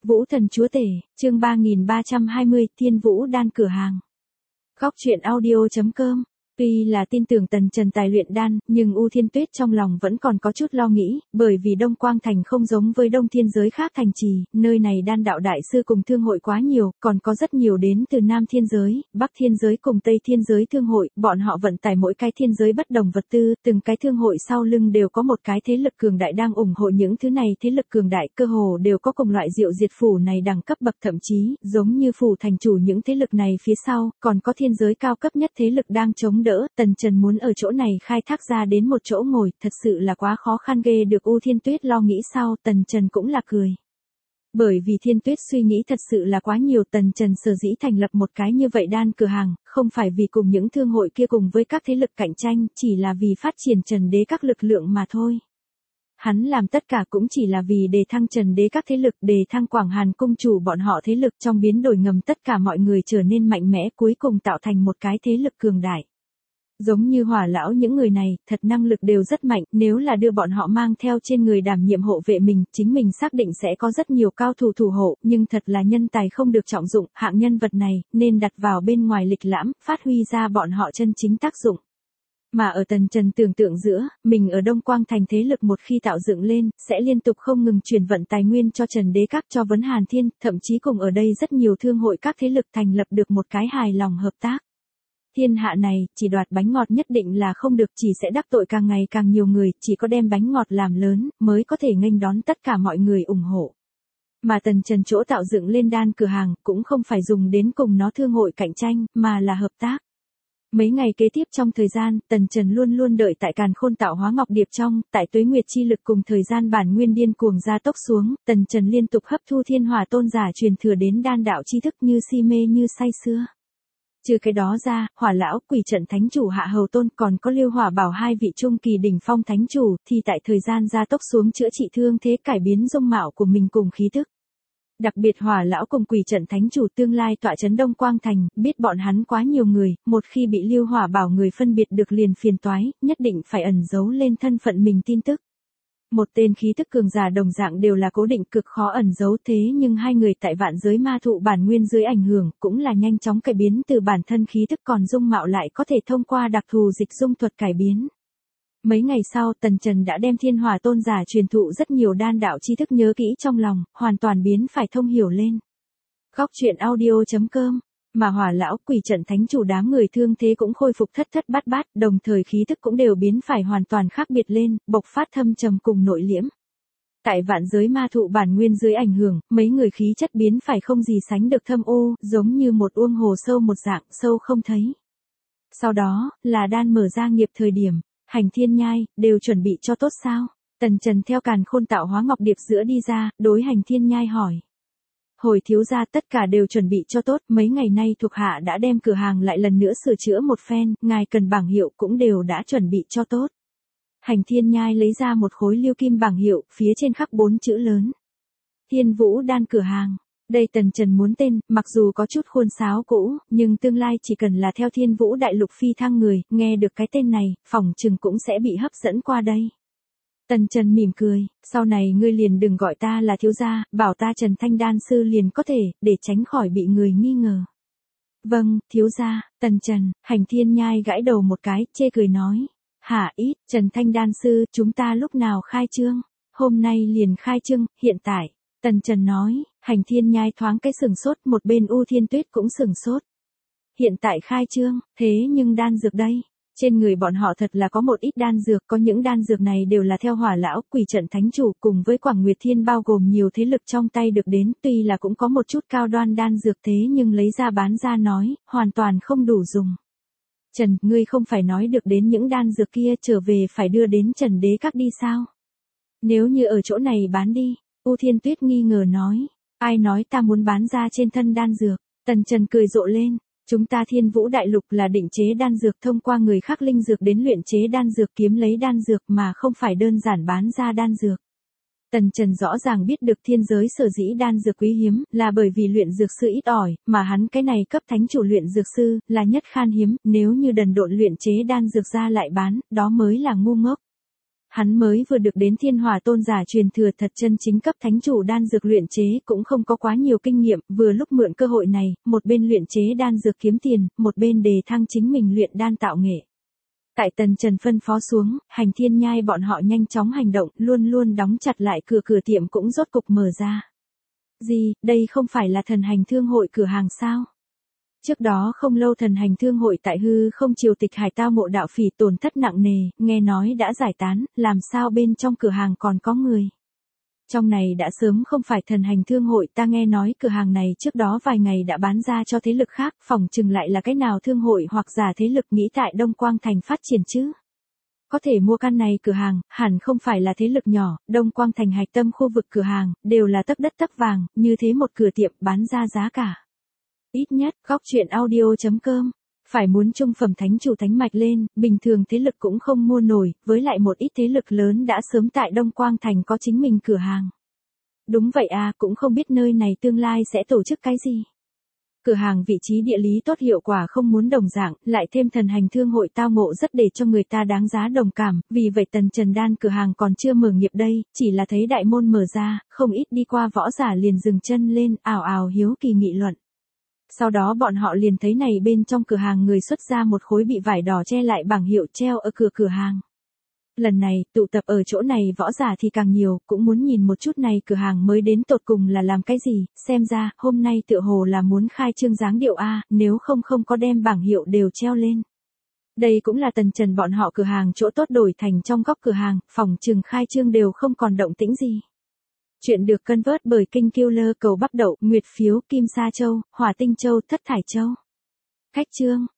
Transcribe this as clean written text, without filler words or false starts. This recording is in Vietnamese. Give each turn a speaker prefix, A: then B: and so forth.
A: Vũ thần chúa tể, chương 3320, Thiên Vũ đan cửa hàng. Góc truyện audio.com. Tuy là tin tưởng Tần Trần tài luyện đan, nhưng U Thiên Tuyết trong lòng vẫn còn có chút lo nghĩ, bởi vì Đông Quang Thành không giống với Đông Thiên giới khác thành trì, nơi này đan đạo đại sư cùng thương hội quá nhiều, còn có rất nhiều đến từ Nam Thiên giới, Bắc Thiên giới cùng Tây Thiên giới thương hội, bọn họ vận tải mỗi cái thiên giới bất đồng vật tư, từng cái thương hội sau lưng đều có một cái thế lực cường đại đang ủng hộ những thứ này, thế lực cường đại cơ hồ đều có cùng loại diệu diệt phủ này đẳng cấp bậc, thậm chí, giống như phủ thành chủ những thế lực này phía sau, còn có thiên giới cao cấp nhất thế lực đang chống đỡ. Tần Trần muốn ở chỗ này khai thác ra đến một chỗ ngồi, thật sự là quá khó khăn ghê được. U Thiên Tuyết lo nghĩ sau, Tần Trần cũng là cười. Bởi vì Thiên Tuyết suy nghĩ thật sự là quá nhiều, Tần Trần sở dĩ thành lập một cái như vậy đan cửa hàng, không phải vì cùng những thương hội kia cùng với các thế lực cạnh tranh, chỉ là vì phát triển Trần đế các lực lượng mà thôi. Hắn làm tất cả cũng chỉ là vì đề thăng Trần đế các thế lực, đề thăng Quảng Hàn cung chủ bọn họ thế lực, trong biến đổi ngầm tất cả mọi người trở nên mạnh mẽ, cuối cùng tạo thành một cái thế lực cường đại. Giống như Hỏa lão những người này, thật năng lực đều rất mạnh, nếu là đưa bọn họ mang theo trên người đảm nhiệm hộ vệ mình, chính mình xác định sẽ có rất nhiều cao thủ thủ hộ, nhưng thật là nhân tài không được trọng dụng, hạng nhân vật này, nên đặt vào bên ngoài lịch lãm, phát huy ra bọn họ chân chính tác dụng. Mà ở Tần Trần tưởng tượng giữa, mình ở Đông Quang Thành thế lực một khi tạo dựng lên, sẽ liên tục không ngừng chuyển vận tài nguyên cho Trần đế các, cho Vấn Hàn Thiên, thậm chí cùng ở đây rất nhiều thương hội các thế lực thành lập được một cái hài lòng hợp tác. Thiên hạ này, chỉ đoạt bánh ngọt nhất định là không được, chỉ sẽ đắc tội càng ngày càng nhiều người, chỉ có đem bánh ngọt làm lớn, mới có thể nghênh đón tất cả mọi người ủng hộ. Mà Tần Trần chỗ tạo dựng lên đan cửa hàng, cũng không phải dùng đến cùng nó thương hội cạnh tranh, mà là hợp tác. Mấy ngày kế tiếp trong thời gian, Tần Trần luôn luôn đợi tại Càn Khôn tạo hóa ngọc điệp trong, tại tuế nguyệt chi lực cùng thời gian bản nguyên điên cuồng gia tốc xuống, Tần Trần liên tục hấp thu thiên hỏa tôn giả truyền thừa đến đan đạo tri thức như si mê như say sưa. Trừ cái đó ra, Hỏa lão, Quỷ trận thánh chủ Hạ Hầu Tôn còn có Liêu Hỏa Bảo hai vị trung kỳ đỉnh phong thánh chủ, thì tại thời gian gia tốc xuống chữa trị thương thế, cải biến dung mạo của mình cùng khí thức. Đặc biệt Hỏa lão cùng Quỷ trận thánh chủ tương lai tọa trấn Đông Quang Thành, biết bọn hắn quá nhiều người, một khi bị Liêu Hỏa Bảo người phân biệt được liền phiền toái, nhất định phải ẩn giấu lên thân phận mình tin tức. Một tên khí tức cường giả đồng dạng đều là cố định, cực khó ẩn giấu, thế nhưng hai người tại vạn giới ma thụ bản nguyên dưới ảnh hưởng, cũng là nhanh chóng cải biến từ bản thân khí tức, còn dung mạo lại có thể thông qua đặc thù dịch dung thuật cải biến. Mấy ngày sau, Tần Trần đã đem thiên hỏa tôn giả truyền thụ rất nhiều đan đạo tri thức nhớ kỹ trong lòng, hoàn toàn biến phải thông hiểu lên. Góc truyện audio.com. Mà Hỏa lão, Quỷ trận thánh chủ đám người thương thế cũng khôi phục thất thất bát bát, đồng thời khí thức cũng đều biến phải hoàn toàn khác biệt lên, bộc phát thâm trầm cùng nội liễm. Tại vạn giới ma thụ bản nguyên dưới ảnh hưởng, mấy người khí chất biến phải không gì sánh được thâm u, giống như một uông hồ sâu một dạng, sâu không thấy. Sau đó, là đan mở ra nghiệp thời điểm, Hành Thiên Nhai, đều chuẩn bị cho tốt sao? Tần Trần theo Càn Khôn tạo hóa ngọc điệp giữa đi ra, đối Hành Thiên Nhai hỏi. Hồi thiếu gia, tất cả đều chuẩn bị cho tốt, mấy ngày nay thuộc hạ đã đem cửa hàng lại lần nữa sửa chữa một phen, ngài cần bảng hiệu cũng đều đã chuẩn bị cho tốt. Hành Thiên Nhai lấy ra một khối liêu kim bảng hiệu, phía trên khắc 4 chữ lớn. Thiên Vũ đan cửa hàng. Đây Tần Trần muốn tên, mặc dù có chút khuôn sáo cũ, nhưng tương lai chỉ cần là theo Thiên Vũ đại lục phi thăng người, nghe được cái tên này, phỏng chừng cũng sẽ bị hấp dẫn qua đây. Tần Trần mỉm cười, sau này ngươi liền đừng gọi ta là thiếu gia, bảo ta Trần Thanh đan sư liền có thể, để tránh khỏi bị người nghi ngờ. Vâng, thiếu gia. Tần Trần. Hành Thiên Nhai gãi đầu một cái, chê cười nói. Hả ít, Trần Thanh đan sư, chúng ta lúc nào khai trương? Hôm nay liền khai trương, hiện tại. Tần Trần nói. Hành Thiên Nhai thoáng cái sừng sốt, một bên U Thiên Tuyết cũng sừng sốt. Hiện tại khai trương, thế nhưng đan dược đây. Trên người bọn họ thật là có một ít đan dược, có những đan dược này đều là theo Hỏa lão, Quỷ trận thánh chủ cùng với Quảng Nguyệt Thiên bao gồm nhiều thế lực trong tay được đến, tuy là cũng có một chút cao đoan đan dược, thế nhưng lấy ra bán ra nói, hoàn toàn không đủ dùng. Trần, ngươi không phải nói được đến những đan dược kia trở về phải đưa đến Trần đế các đi sao? Nếu như ở chỗ này bán đi, U Thiên Tuyết nghi ngờ nói, ai nói ta muốn bán ra trên thân đan dược? Tần Trần cười rộ lên. Chúng ta Thiên Vũ đại lục là định chế đan dược, thông qua người khác linh dược đến luyện chế đan dược, kiếm lấy đan dược mà không phải đơn giản bán ra đan dược. Tần Trần rõ ràng biết được thiên giới sở dĩ đan dược quý hiếm, là bởi vì luyện dược sư ít ỏi, mà hắn cái này cấp thánh chủ luyện dược sư, là nhất khan hiếm, nếu như đần độn luyện chế đan dược ra lại bán, đó mới là ngu ngốc. hắn mới vừa được đến Thiên Hỏa tôn giả truyền thừa thật chân chính cấp thánh chủ đan dược luyện chế cũng không có quá nhiều kinh nghiệm, vừa lúc mượn cơ hội này, một bên luyện chế đan dược kiếm tiền, một bên đề thăng chính mình luyện đan tạo nghệ. Tại Tần Trần phân phó xuống, Hành Thiên Nhai bọn họ nhanh chóng hành động, luôn luôn đóng chặt lại cửa tiệm cũng rốt cục mở ra. Gì, đây không phải là Thần Hành Thương hội cửa hàng sao? Trước đó không lâu Thần Hành Thương hội tại hư không triều tịch hải tao ngộ đạo phỉ tổn thất nặng nề, nghe nói đã giải tán, làm sao bên trong cửa hàng còn có người. Trong này đã sớm không phải Thần Hành Thương hội, ta nghe nói cửa hàng này trước đó vài ngày đã bán ra cho thế lực khác, phỏng chừng lại là cái nào thương hội hoặc giả thế lực nghĩ tại Đông Quang Thành phát triển chứ. Có thể mua căn này cửa hàng, hẳn không phải là thế lực nhỏ, Đông Quang Thành hạch tâm khu vực cửa hàng, đều là tấc đất tấc vàng, như thế một cửa tiệm bán ra giá cả. Ít nhất, góc chuyện audio.com. Phải muốn trung phẩm thánh chủ thánh mạch lên, bình thường thế lực cũng không mua nổi, với lại một ít thế lực lớn đã sớm tại Đông Quang Thành có chính mình cửa hàng. Đúng vậy à, cũng không biết nơi này tương lai sẽ tổ chức cái gì. Cửa hàng vị trí địa lý tốt hiệu quả không muốn đồng dạng, lại thêm Thần Hành Thương hội tao ngộ rất để cho người ta đáng giá đồng cảm, vì vậy Tần Trần Đan cửa hàng còn chưa mở nghiệp đây, chỉ là thấy đại môn mở ra, không ít đi qua võ giả liền dừng chân lên, ào ào hiếu kỳ nghị luận. Sau đó bọn họ liền thấy này bên trong cửa hàng người xuất ra một khối bị vải đỏ che lại bảng hiệu treo ở cửa hàng. Lần này, tụ tập ở chỗ này võ giả thì càng nhiều, cũng muốn nhìn một chút này cửa hàng mới đến tột cùng là làm cái gì, xem ra, hôm nay tựa hồ là muốn khai trương dáng điệu A, nếu không có đem bảng hiệu đều treo lên. Đây cũng là Tần Trần bọn họ cửa hàng chỗ tốt đổi thành trong góc cửa hàng, phòng trừng khai trương đều không còn động tĩnh gì. Chuyện được cân vớt bởi Kinh Killer cầu Bắc Đậu, Nguyệt Phiếu, Kim Sa Châu, Hỏa Tinh Châu, Thất Thải Châu. Khách chương.